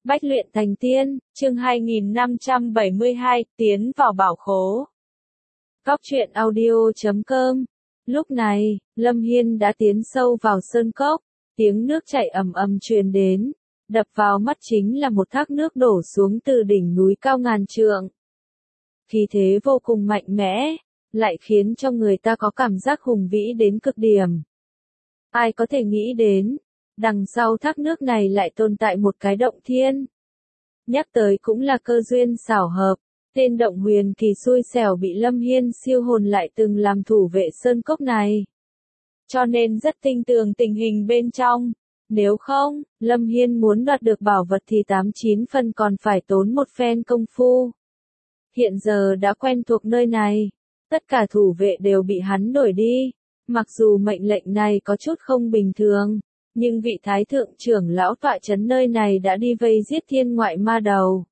Bách luyện thành tiên, chương 2572, tiến vào bảo khố. Góc truyện audio.com. Lúc này, Lâm Hiên đã tiến sâu vào sơn cốc, tiếng nước chảy ầm ầm truyền đến, đập vào mắt chính là một thác nước đổ xuống từ đỉnh núi cao ngàn trượng. Khí thế vô cùng mạnh mẽ, lại khiến cho người ta có cảm giác hùng vĩ đến cực điểm. Ai có thể nghĩ đến, đằng sau thác nước này lại tồn tại một cái động thiên. Nhắc tới cũng là cơ duyên xảo hợp, tên động huyền kỳ xui xẻo bị Lâm Hiên siêu hồn lại từng làm thủ vệ sơn cốc này. Cho nên rất tinh tường tình hình bên trong. Nếu không, Lâm Hiên muốn đoạt được bảo vật thì 89 phần còn phải tốn một phen công phu. Hiện giờ đã quen thuộc nơi này, tất cả thủ vệ đều bị hắn đuổi đi. Mặc dù mệnh lệnh này có chút không bình thường, nhưng vị thái thượng trưởng lão tọa trấn nơi này đã đi vây giết thiên ngoại ma đầu.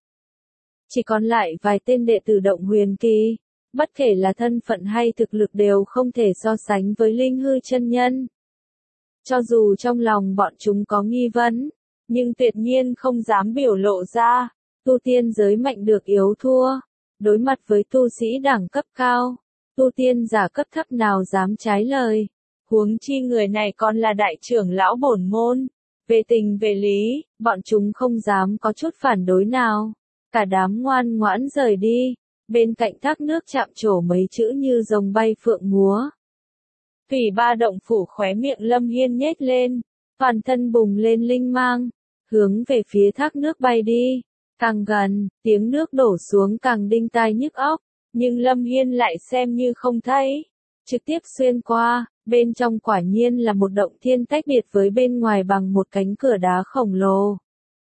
Chỉ còn lại vài tên đệ tử động huyền kỳ, bất kể là thân phận hay thực lực đều không thể so sánh với linh hư chân nhân. Cho dù trong lòng bọn chúng có nghi vấn, nhưng tuyệt nhiên không dám biểu lộ ra, tu tiên giới mạnh được yếu thua, đối mặt với tu sĩ đẳng cấp cao, tu tiên giả cấp thấp nào dám trái lời. Huống chi người này còn là đại trưởng lão bổn môn. Về tình về lý, bọn chúng không dám có chút phản đối nào. Cả đám ngoan ngoãn rời đi, bên cạnh thác nước chạm trổ mấy chữ như rồng bay phượng múa. Thủy ba động phủ khóe miệng Lâm Hiên nhếch lên, toàn thân bùng lên linh mang, hướng về phía thác nước bay đi. Càng gần, tiếng nước đổ xuống càng đinh tai nhức óc, nhưng Lâm Hiên lại xem như không thấy. Trực tiếp xuyên qua, bên trong quả nhiên là một động thiên tách biệt với bên ngoài bằng một cánh cửa đá khổng lồ.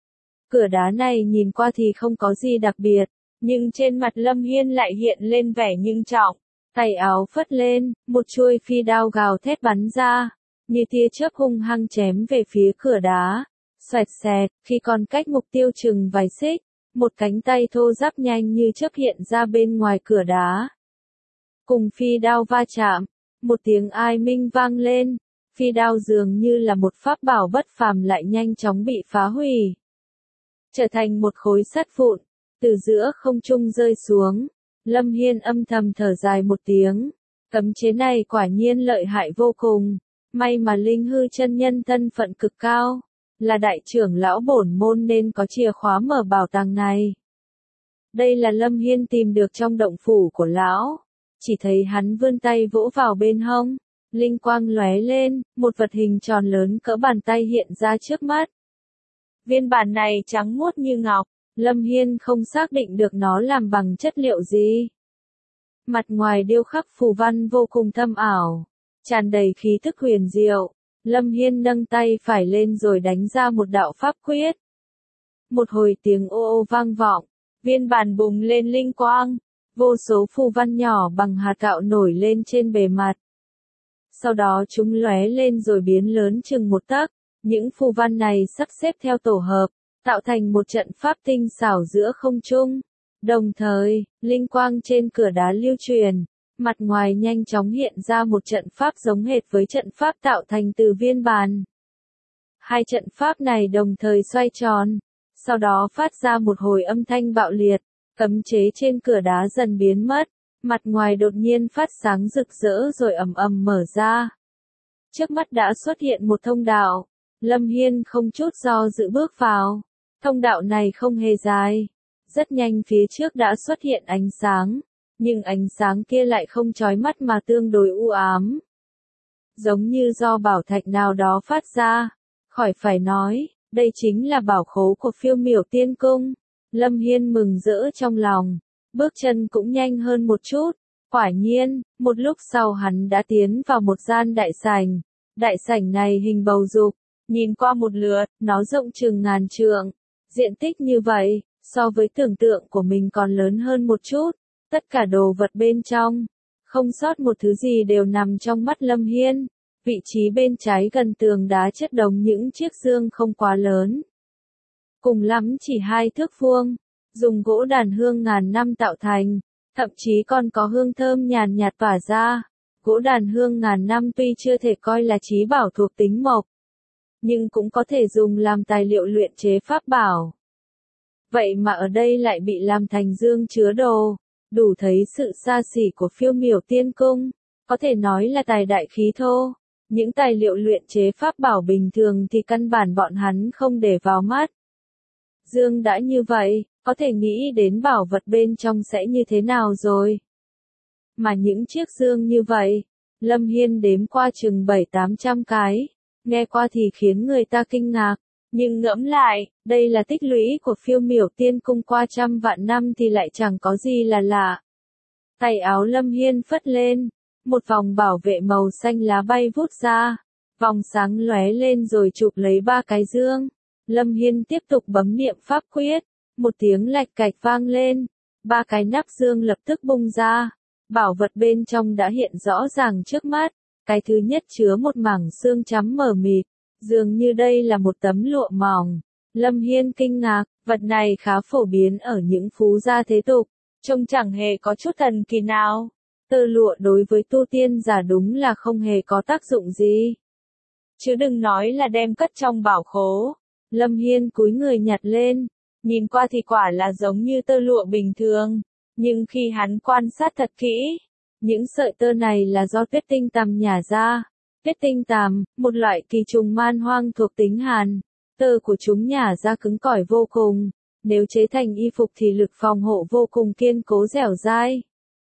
Cửa đá này nhìn qua thì không có gì đặc biệt, nhưng trên mặt Lâm Hiên lại hiện lên vẻ ngưng trọng. Tay áo phất lên, một chuôi phi đao gào thét bắn ra, như tia chớp hung hăng chém về phía cửa đá. Xoẹt xẹt, khi còn cách mục tiêu chừng vài xích, một cánh tay thô ráp nhanh như chớp hiện ra bên ngoài cửa đá. Cùng phi đao va chạm, một tiếng ai minh vang lên, phi đao dường như là một pháp bảo bất phàm lại nhanh chóng bị phá hủy. Trở thành một khối sắt vụn, từ giữa không trung rơi xuống. Lâm Hiên âm thầm thở dài một tiếng, cấm chế này quả nhiên lợi hại vô cùng, may mà linh hư chân nhân thân phận cực cao, là đại trưởng lão bổn môn nên có chìa khóa mở bảo tàng này. Đây là Lâm Hiên tìm được trong động phủ của lão, chỉ thấy hắn vươn tay vỗ vào bên hông, linh quang lóe lên, một vật hình tròn lớn cỡ bàn tay hiện ra trước mắt. Viên bản này trắng muốt như ngọc. Lâm Hiên không xác định được nó làm bằng chất liệu gì. Mặt ngoài điêu khắc phù văn vô cùng thâm ảo, tràn đầy khí tức huyền diệu. Lâm Hiên nâng tay phải lên rồi đánh ra một đạo pháp quyết. Một hồi tiếng ô ô vang vọng, viên bản bùng lên linh quang, vô số phù văn nhỏ bằng hạt gạo nổi lên trên bề mặt. Sau đó chúng lóe lên rồi biến lớn chừng một tấc, những phù văn này sắp xếp theo tổ hợp, tạo thành một trận pháp tinh xảo giữa không trung. Đồng thời, linh quang trên cửa đá lưu truyền, mặt ngoài nhanh chóng hiện ra một trận pháp giống hệt với trận pháp tạo thành từ viên bàn. Hai trận pháp này đồng thời xoay tròn, sau đó phát ra một hồi âm thanh bạo liệt, cấm chế trên cửa đá dần biến mất, mặt ngoài đột nhiên phát sáng rực rỡ rồi ầm ầm mở ra. Trước mắt đã xuất hiện một thông đạo, Lâm Hiên không chút do dự bước vào. Thông đạo này không hề dài, rất nhanh phía trước đã xuất hiện ánh sáng, nhưng ánh sáng kia lại không chói mắt mà tương đối u ám. Giống như do bảo thạch nào đó phát ra, khỏi phải nói, đây chính là bảo khố của Phiêu Miểu Tiên Cung. Lâm Hiên mừng rỡ trong lòng, bước chân cũng nhanh hơn một chút, quả nhiên, một lúc sau hắn đã tiến vào một gian đại sảnh này hình bầu dục, nhìn qua một lượt, nó rộng chừng ngàn trượng. Diện tích như vậy, so với tưởng tượng của mình còn lớn hơn một chút, tất cả đồ vật bên trong, không sót một thứ gì đều nằm trong mắt Lâm Hiên. Vị trí bên trái gần tường đá chất đống những chiếc dương không quá lớn. Cùng lắm chỉ 2 thước vuông, dùng gỗ đàn hương ngàn năm tạo thành, thậm chí còn có hương thơm nhàn nhạt tỏa ra. Gỗ đàn hương ngàn năm tuy chưa thể coi là chí bảo thuộc tính mộc, nhưng cũng có thể dùng làm tài liệu luyện chế pháp bảo. Vậy mà ở đây lại bị làm thành dương chứa đồ, đủ thấy sự xa xỉ của Phiêu Miểu Tiên Cung, có thể nói là tài đại khí thô. Những tài liệu luyện chế pháp bảo bình thường thì căn bản bọn hắn không để vào mắt. Dương đã như vậy, có thể nghĩ đến bảo vật bên trong sẽ như thế nào rồi. Mà những chiếc dương như vậy, Lâm Hiên đếm qua chừng 700-800 cái, nghe qua thì khiến người ta kinh ngạc. Nhưng ngẫm lại, đây là tích lũy của Phiêu Miểu Tiên Cung qua trăm vạn năm thì lại chẳng có gì là lạ. Tay áo Lâm Hiên phất lên, một vòng bảo vệ màu xanh lá bay vút ra, vòng sáng lóe lên rồi chụp lấy 3 cái dương. Lâm Hiên tiếp tục bấm niệm pháp quyết, một tiếng lạch cạch vang lên, 3 cái nắp dương lập tức bung ra, bảo vật bên trong đã hiện rõ ràng trước mắt. Cái thứ nhất chứa một mảng xương trắng mờ mịt, dường như đây là một tấm lụa mỏng. Lâm Hiên kinh ngạc, vật này khá phổ biến ở những phú gia thế tục, trông chẳng hề có chút thần kỳ nào. Tơ lụa đối với tu tiên giả đúng là không hề có tác dụng gì. Chứ đừng nói là đem cất trong bảo khố. Lâm Hiên cúi người nhặt lên, nhìn qua thì quả là giống như tơ lụa bình thường, nhưng khi hắn quan sát thật kỹ, những sợi tơ này là do tuyết tinh tằm nhả ra. Tuyết tinh tằm, một loại kỳ trùng man hoang thuộc tính hàn, tơ của chúng nhả ra cứng cỏi vô cùng, nếu chế thành y phục thì lực phòng hộ vô cùng kiên cố dẻo dai.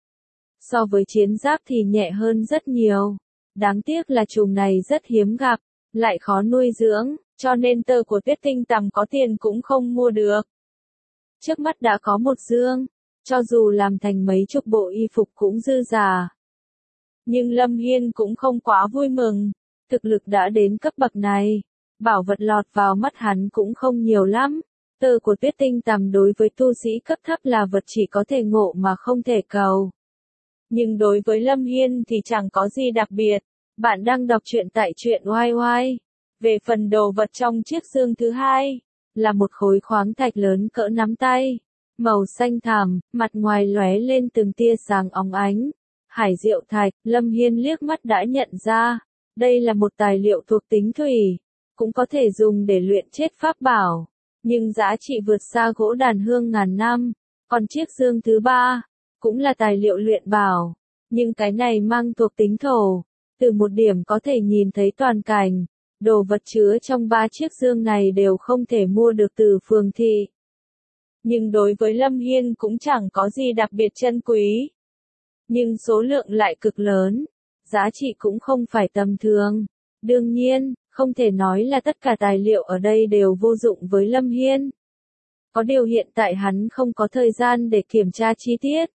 So với chiến giáp thì nhẹ hơn rất nhiều. Đáng tiếc là trùng này rất hiếm gặp, lại khó nuôi dưỡng, cho nên tơ của tuyết tinh tằm có tiền cũng không mua được. Trước mắt đã có một dương, cho dù làm thành mấy chục bộ y phục cũng dư giả. Nhưng Lâm Hiên cũng không quá vui mừng, thực lực đã đến cấp bậc này, bảo vật lọt vào mắt hắn cũng không nhiều lắm. Tơ của tuyết tinh tằm đối với tu sĩ cấp thấp là vật chỉ có thể ngộ mà không thể cầu. Nhưng đối với Lâm Hiên thì chẳng có gì đặc biệt. Bạn đang đọc truyện tại truyện YY. Về phần đồ vật trong chiếc dương thứ hai, là một khối khoáng thạch lớn cỡ nắm tay, màu xanh thẳm, mặt ngoài lóe lên từng tia sáng óng ánh. Hải diệu thạch, Lâm Hiên liếc mắt đã nhận ra, đây là một tài liệu thuộc tính thủy, cũng có thể dùng để luyện chết pháp bảo, nhưng giá trị vượt xa gỗ đàn hương ngàn năm. Còn chiếc dương thứ ba, cũng là tài liệu luyện bảo, nhưng cái này mang thuộc tính thổ. Từ một điểm có thể nhìn thấy toàn cảnh, đồ vật chứa trong 3 chiếc dương này đều không thể mua được từ phường thị. Nhưng đối với Lâm Hiên cũng chẳng có gì đặc biệt chân quý. Nhưng số lượng lại cực lớn, giá trị cũng không phải tầm thường. Đương nhiên, không thể nói là tất cả tài liệu ở đây đều vô dụng với Lâm Hiên. Có điều hiện tại hắn không có thời gian để kiểm tra chi tiết.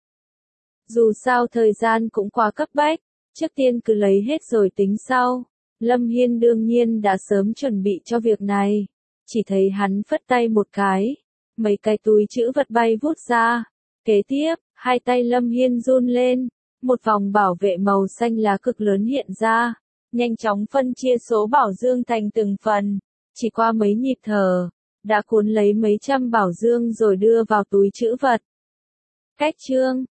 Dù sao thời gian cũng quá cấp bách, trước tiên cứ lấy hết rồi tính sau. Lâm Hiên đương nhiên đã sớm chuẩn bị cho việc này. Chỉ thấy hắn phất tay một cái, mấy cái túi trữ vật bay vút ra. Kế tiếp, hai tay Lâm Hiên run lên, một vòng bảo vệ màu xanh lá cực lớn hiện ra, nhanh chóng phân chia số bảo dương thành từng phần. Chỉ qua mấy nhịp thở, đã cuốn lấy mấy trăm bảo dương rồi đưa vào túi trữ vật. Cách chương